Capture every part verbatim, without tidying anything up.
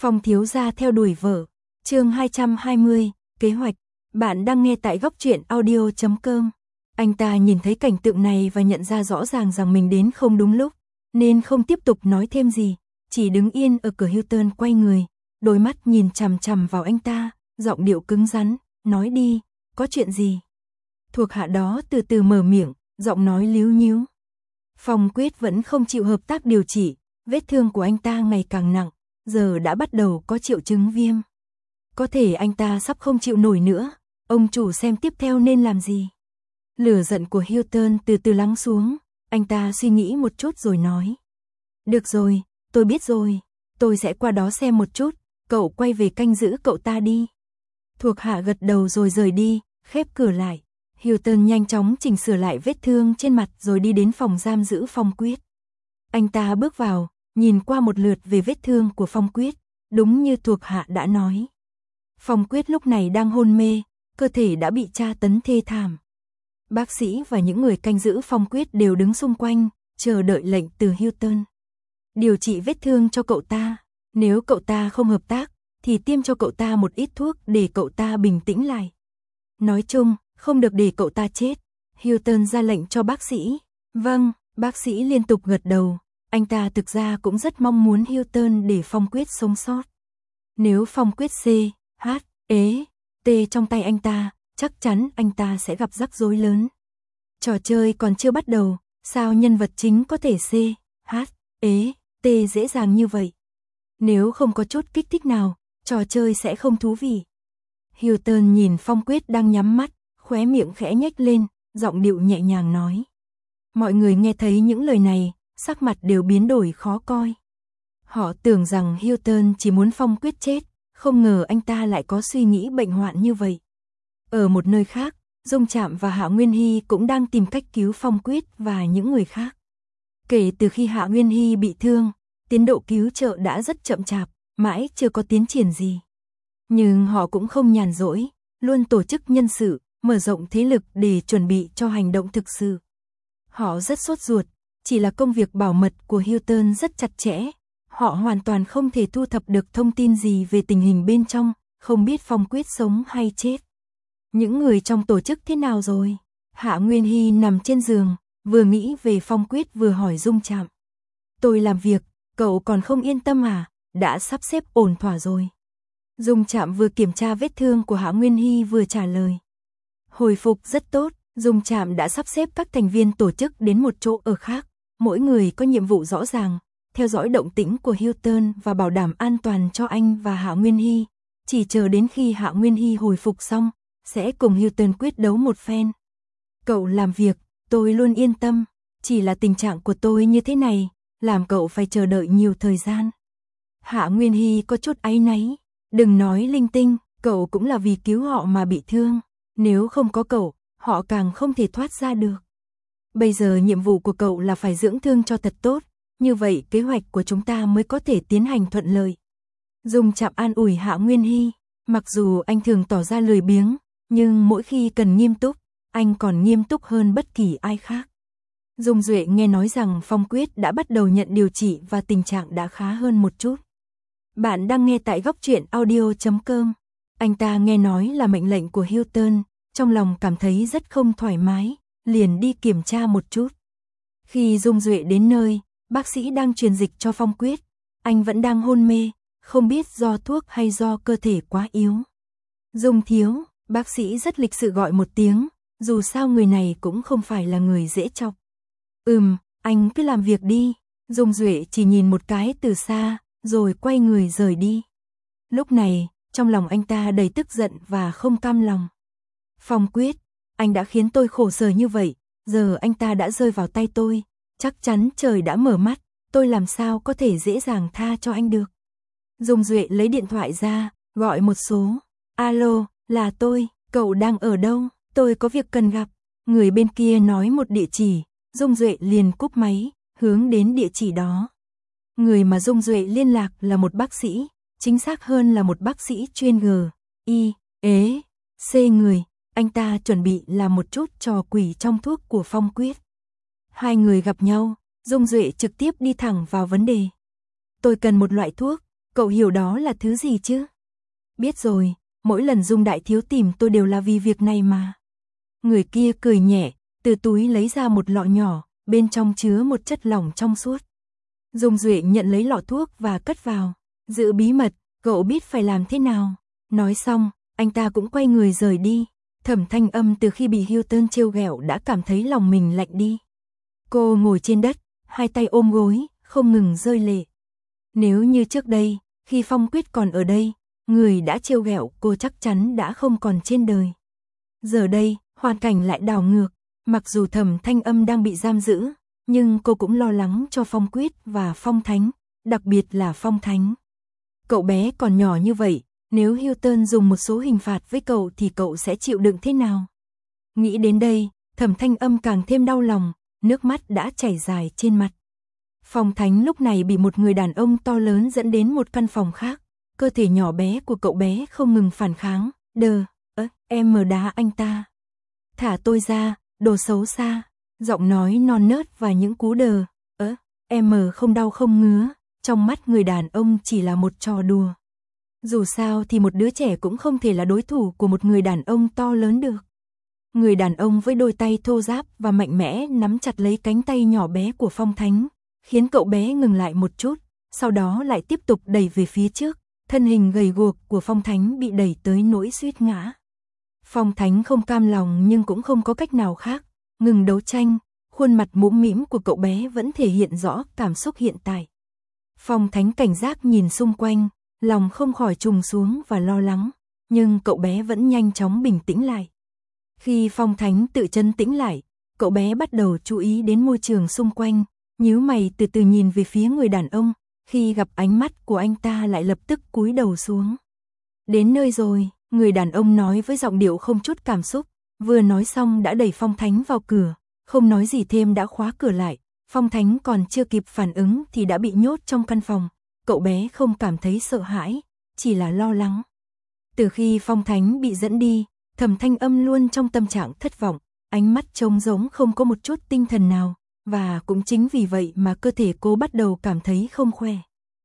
Phong thiếu gia theo đuổi vợ. Chương hai trăm hai mươi, kế hoạch. Bạn đang nghe tại góc truyện audio chấm com. Anh ta nhìn thấy cảnh tượng này và nhận ra rõ ràng rằng mình đến không đúng lúc, nên không tiếp tục nói thêm gì, chỉ đứng yên ở cửa Hilton quay người, đôi mắt nhìn chằm chằm vào anh ta, giọng điệu cứng rắn, nói đi, có chuyện gì? Thuộc hạ đó từ từ mở miệng, giọng nói líu nhíu. Phong Quyết vẫn không chịu hợp tác điều trị, vết thương của anh ta ngày càng nặng, giờ đã bắt đầu có triệu chứng viêm. Có thể anh ta sắp không chịu nổi nữa, ông chủ xem tiếp theo nên làm gì? Lửa giận của Hilton từ từ lắng xuống, anh ta suy nghĩ một chút rồi nói. Được rồi, tôi biết rồi, tôi sẽ qua đó xem một chút, cậu quay về canh giữ cậu ta đi. Thuộc hạ gật đầu rồi rời đi, khép cửa lại. Hilton nhanh chóng chỉnh sửa lại vết thương trên mặt rồi đi đến phòng giam giữ Phong Quyết. Anh ta bước vào, nhìn qua một lượt về vết thương của Phong Quyết, đúng như thuộc hạ đã nói. Phong Quyết lúc này đang hôn mê, cơ thể đã bị tra tấn thê thảm. Bác sĩ và những người canh giữ Phong Quyết đều đứng xung quanh, chờ đợi lệnh từ Hilton. Điều trị vết thương cho cậu ta, nếu cậu ta không hợp tác, thì tiêm cho cậu ta một ít thuốc để cậu ta bình tĩnh lại. Nói chung, không được để cậu ta chết. Hilton ra lệnh cho bác sĩ. Vâng, bác sĩ liên tục gật đầu. Anh ta thực ra cũng rất mong muốn Hilton để Phong Quyết sống sót. Nếu Phong Quyết C, H, ế, T trong tay anh ta, chắc chắn anh ta sẽ gặp rắc rối lớn. Trò chơi còn chưa bắt đầu, sao nhân vật chính có thể C, H, ế, T dễ dàng như vậy? Nếu không có chút kích thích nào, trò chơi sẽ không thú vị. Hilton nhìn Phong Quyết đang nhắm mắt, khóe miệng khẽ nhếch lên, giọng điệu nhẹ nhàng nói. Mọi người nghe thấy những lời này, sắc mặt đều biến đổi khó coi. Họ tưởng rằng Hilton chỉ muốn Phong Quyết chết, không ngờ anh ta lại có suy nghĩ bệnh hoạn như vậy. Ở một nơi khác, Dung Trạm và Hạ Nguyên Hy cũng đang tìm cách cứu Phong Quyết và những người khác. Kể từ khi Hạ Nguyên Hy bị thương, tiến độ cứu trợ đã rất chậm chạp, mãi chưa có tiến triển gì. Nhưng họ cũng không nhàn rỗi, luôn tổ chức nhân sự, mở rộng thế lực để chuẩn bị cho hành động thực sự. Họ rất sốt ruột, chỉ là công việc bảo mật của Hilton rất chặt chẽ. Họ hoàn toàn không thể thu thập được thông tin gì về tình hình bên trong, không biết Phong Quyết sống hay chết. Những người trong tổ chức thế nào rồi? Hạ Nguyên Hy nằm trên giường, vừa nghĩ về Phong Quyết vừa hỏi Dung Trạm. Tôi làm việc, cậu còn không yên tâm à? Đã sắp xếp ổn thỏa rồi. Dung Trạm vừa kiểm tra vết thương của Hạ Nguyên Hy vừa trả lời. Hồi phục rất tốt, Dung Trạm đã sắp xếp các thành viên tổ chức đến một chỗ ở khác. Mỗi người có nhiệm vụ rõ ràng, theo dõi động tĩnh của Hilton và bảo đảm an toàn cho anh và Hạ Nguyên Hy. Chỉ chờ đến khi Hạ Nguyên Hy hồi phục xong, sẽ cùng Hilton quyết đấu một phen. Cậu làm việc, tôi luôn yên tâm, chỉ là tình trạng của tôi như thế này, làm cậu phải chờ đợi nhiều thời gian. Hạ Nguyên Hy có chút áy náy, đừng nói linh tinh, cậu cũng là vì cứu họ mà bị thương, nếu không có cậu, họ càng không thể thoát ra được. Bây giờ nhiệm vụ của cậu là phải dưỡng thương cho thật tốt, như vậy kế hoạch của chúng ta mới có thể tiến hành thuận lợi. Dung Trạm an ủi Hạ Nguyên Hy, mặc dù anh thường tỏ ra lười biếng, nhưng mỗi khi cần nghiêm túc, anh còn nghiêm túc hơn bất kỳ ai khác. Dung Duệ nghe nói rằng Phong Quyết đã bắt đầu nhận điều trị và tình trạng đã khá hơn một chút. Bạn đang nghe tại góc truyện audio chấm com. Anh ta nghe nói là mệnh lệnh của Hilton, trong lòng cảm thấy rất không thoải mái, liền đi kiểm tra một chút. Khi Dung Duệ đến nơi, bác sĩ đang truyền dịch cho Phong Quyết, anh vẫn đang hôn mê, không biết do thuốc hay do cơ thể quá yếu. Dung thiếu, bác sĩ rất lịch sự gọi một tiếng, dù sao người này cũng không phải là người dễ chọc. Ừm, anh cứ làm việc đi. Dung Duệ chỉ nhìn một cái từ xa, rồi quay người rời đi. Lúc này, trong lòng anh ta đầy tức giận và không cam lòng. Phong Quyết, anh đã khiến tôi khổ sở như vậy, giờ anh ta đã rơi vào tay tôi, chắc chắn trời đã mở mắt, tôi làm sao có thể dễ dàng tha cho anh được. Dung Duệ lấy điện thoại ra, gọi một số. Alo, là tôi, cậu đang ở đâu? Tôi có việc cần gặp. Người bên kia nói một địa chỉ, Dung Duệ liền cúp máy, hướng đến địa chỉ đó. Người mà Dung Duệ liên lạc là một bác sĩ, chính xác hơn là một bác sĩ chuyên G, I, ế, C người, anh ta chuẩn bị làm một chút trò quỷ trong thuốc của Phong Quyết. Hai người gặp nhau, Dung Duệ trực tiếp đi thẳng vào vấn đề. Tôi cần một loại thuốc, Cậu hiểu đó là thứ gì chứ? Biết rồi, mỗi lần Dung đại thiếu tìm tôi đều là vì việc này mà. Người kia cười nhẹ, từ túi lấy ra một lọ nhỏ, bên trong chứa một chất lỏng trong suốt. Dung Duệ nhận lấy lọ thuốc và cất vào. Giữ bí mật, cậu biết phải làm thế nào. Nói xong, anh ta cũng quay người rời đi. Thẩm Thanh Âm từ khi bị Hilton trêu ghẹo đã cảm thấy lòng mình lạnh đi. Cô ngồi trên đất, hai tay ôm gối, không ngừng rơi lệ. Nếu như trước đây, khi Phong Quyết còn ở đây, người đã trêu ghẹo cô chắc chắn đã không còn trên đời. Giờ đây, hoàn cảnh lại đảo ngược. Mặc dù Thẩm Thanh Âm đang bị giam giữ, nhưng cô cũng lo lắng cho Phong Quyết và Phong Thánh, đặc biệt là Phong Thánh. Cậu bé còn nhỏ như vậy, nếu Hilton dùng một số hình phạt với cậu thì cậu sẽ chịu đựng thế nào? Nghĩ đến đây, Thẩm Thanh Âm càng thêm đau lòng, nước mắt đã chảy dài trên mặt. Phong Thánh lúc này bị một người đàn ông to lớn dẫn đến một căn phòng khác, cơ thể nhỏ bé của cậu bé không ngừng phản kháng, đờ, ơ, em mờ đá anh ta. Thả tôi ra, đồ xấu xa, giọng nói non nớt và những cú đờ, ơ, em mờ không đau không ngứa, trong mắt người đàn ông chỉ là một trò đùa. Dù sao thì một đứa trẻ cũng không thể là đối thủ của một người đàn ông to lớn được. Người đàn ông với đôi tay thô ráp và mạnh mẽ nắm chặt lấy cánh tay nhỏ bé của Phong Thánh, khiến cậu bé ngừng lại một chút, sau đó lại tiếp tục đẩy về phía trước, thân hình gầy guộc của Phong Thánh bị đẩy tới nỗi suýt ngã. Phong Thánh không cam lòng nhưng cũng không có cách nào khác, ngừng đấu tranh, khuôn mặt mũm mĩm của cậu bé vẫn thể hiện rõ cảm xúc hiện tại. Phong Thánh cảnh giác nhìn xung quanh, lòng không khỏi trùng xuống và lo lắng, nhưng cậu bé vẫn nhanh chóng bình tĩnh lại. Khi Phong Thánh tự trấn tĩnh lại, cậu bé bắt đầu chú ý đến môi trường xung quanh, nhíu mày từ từ nhìn về phía người đàn ông, khi gặp ánh mắt của anh ta lại lập tức cúi đầu xuống. Đến nơi rồi, người đàn ông nói với giọng điệu không chút cảm xúc, vừa nói xong đã đẩy Phong Thánh vào cửa, không nói gì thêm đã khóa cửa lại. Phong Thánh còn chưa kịp phản ứng thì đã bị nhốt trong căn phòng. Cậu bé không cảm thấy sợ hãi, chỉ là lo lắng. Từ khi Phong Thánh bị dẫn đi, Thẩm Thanh Âm luôn trong tâm trạng thất vọng, ánh mắt trống rỗng không có một chút tinh thần nào, và cũng chính vì vậy mà cơ thể cô bắt đầu cảm thấy không khỏe.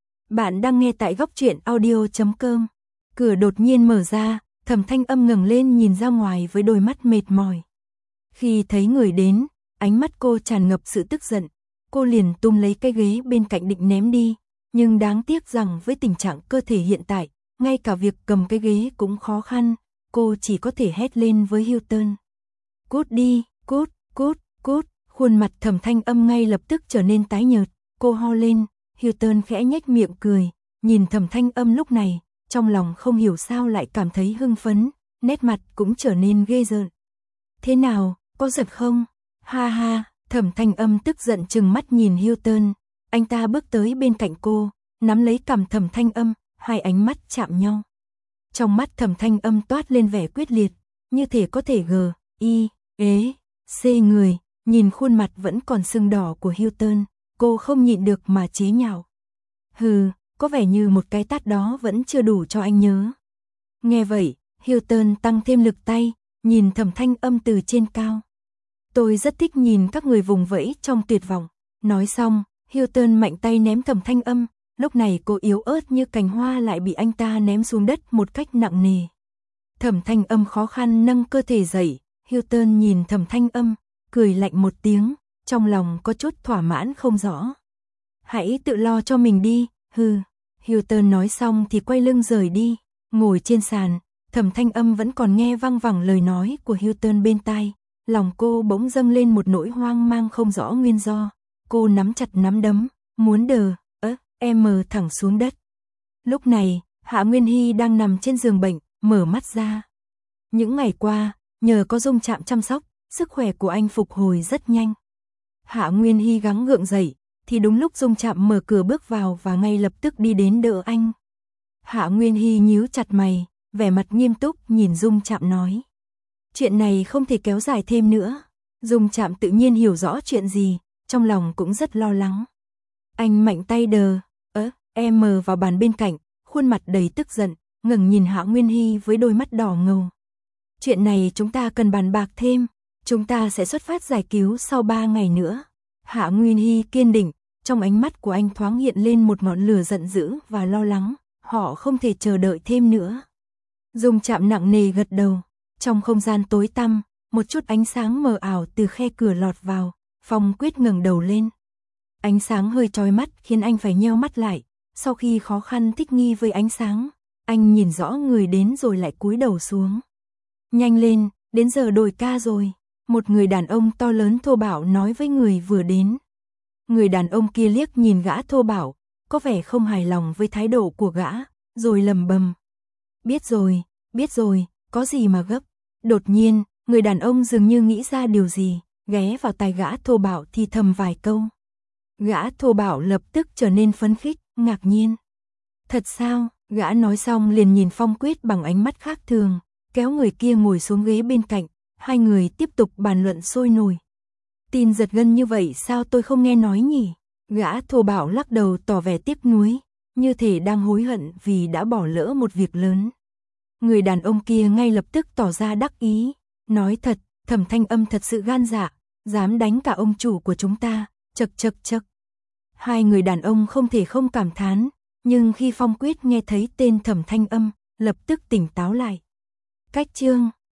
Bạn đang nghe tại góc truyện audio chấm com. Cửa đột nhiên mở ra, Thẩm Thanh Âm ngẩng lên nhìn ra ngoài với đôi mắt mệt mỏi. Khi thấy người đến, ánh mắt cô tràn ngập sự tức giận, cô liền tung lấy cái ghế bên cạnh định ném đi, nhưng đáng tiếc rằng với tình trạng cơ thể hiện tại, ngay cả việc cầm cái ghế cũng khó khăn, cô chỉ có thể hét lên với Hilton. Cút đi, cút, cút, cút, khuôn mặt Thẩm Thanh Âm ngay lập tức trở nên tái nhợt, cô ho lên, Hilton khẽ nhếch miệng cười, nhìn Thẩm Thanh Âm lúc này, trong lòng không hiểu sao lại cảm thấy hưng phấn, nét mặt cũng trở nên ghê rợn. Thế nào, có giật không? Ha ha, Thẩm Thanh Âm tức giận trừng mắt nhìn Hilton, anh ta bước tới bên cạnh cô, nắm lấy cằm Thẩm Thanh Âm, hai ánh mắt chạm nhau. Trong mắt Thẩm Thanh Âm toát lên vẻ quyết liệt, như thể có thể gờ, y, ế, xê người, nhìn khuôn mặt vẫn còn sưng đỏ của Hilton, cô không nhịn được mà chế nhạo. Hừ, có vẻ như một cái tát đó vẫn chưa đủ cho anh nhớ. Nghe vậy, Hilton tăng thêm lực tay, nhìn Thẩm Thanh Âm từ trên cao. Tôi rất thích nhìn các người vùng vẫy trong tuyệt vọng. Nói xong, Hilton mạnh tay ném Thẩm Thanh Âm, lúc này cô yếu ớt như cành hoa lại bị anh ta ném xuống đất một cách nặng nề. Thẩm Thanh Âm khó khăn nâng cơ thể dậy, Hilton nhìn Thẩm Thanh Âm, cười lạnh một tiếng, trong lòng có chút thỏa mãn không rõ. Hãy tự lo cho mình đi, hừ. Hilton nói xong thì quay lưng rời đi, ngồi trên sàn, Thẩm Thanh Âm vẫn còn nghe văng vẳng lời nói của Hilton bên tai, lòng cô bỗng dâng lên một nỗi hoang mang không rõ nguyên do, cô nắm chặt nắm đấm, muốn đờ, ớ, em mờ thẳng xuống đất. Lúc này, Hạ Nguyên Hy đang nằm trên giường bệnh, mở mắt ra. Những ngày qua, nhờ có Dung Trạm chăm sóc, sức khỏe của anh phục hồi rất nhanh. Hạ Nguyên Hy gắng gượng dậy, thì đúng lúc Dung Trạm mở cửa bước vào và ngay lập tức đi đến đỡ anh. Hạ Nguyên Hy nhíu chặt mày, vẻ mặt nghiêm túc nhìn Dung Trạm nói. Chuyện này không thể kéo dài thêm nữa. Dung Trạm tự nhiên hiểu rõ chuyện gì, trong lòng cũng rất lo lắng. Anh mạnh tay đờ, ớ, em mờ vào bàn bên cạnh, khuôn mặt đầy tức giận, ngẩng nhìn Hạ Nguyên Hy với đôi mắt đỏ ngầu. Chuyện này chúng ta cần bàn bạc thêm, chúng ta sẽ xuất phát giải cứu sau ba ngày nữa. Hạ Nguyên Hy kiên định, trong ánh mắt của anh thoáng hiện lên một ngọn lửa giận dữ và lo lắng. họ không thể chờ đợi thêm nữa. Dung Trạm nặng nề gật đầu, trong không gian tối tăm, một chút ánh sáng mờ ảo từ khe cửa lọt vào, Phong Quyết ngẩng đầu lên. Ánh sáng hơi chói mắt khiến anh phải nheo mắt lại, sau khi khó khăn thích nghi với ánh sáng, anh nhìn rõ người đến rồi lại cúi đầu xuống. Nhanh lên, đến giờ đổi ca rồi, một người đàn ông to lớn thô bạo nói với người vừa đến. Người đàn ông kia liếc nhìn gã thô bạo, có vẻ không hài lòng với thái độ của gã, rồi lầm bầm. Biết rồi, biết rồi, có gì mà gấp. Đột nhiên, người đàn ông dường như nghĩ ra điều gì, ghé vào tai gã thô bạo thì thầm vài câu. Gã thô bạo lập tức trở nên phấn khích, ngạc nhiên. Thật sao? Gã nói xong liền nhìn Phong Quyết bằng ánh mắt khác thường, kéo người kia ngồi xuống ghế bên cạnh, hai người tiếp tục bàn luận sôi nổi. Tin giật gân như vậy sao tôi không nghe nói nhỉ? Gã thô bạo lắc đầu tỏ vẻ tiếc nuối, như thể đang hối hận vì đã bỏ lỡ một việc lớn. Người đàn ông kia ngay lập tức tỏ ra đắc ý, nói thật, Thẩm Thanh Âm thật sự gan dạ, dám đánh cả ông chủ của chúng ta, chậc chậc chậc. Hai người đàn ông không thể không cảm thán, nhưng khi Phong Quyết nghe thấy tên Thẩm Thanh Âm, lập tức tỉnh táo lại. Cách chương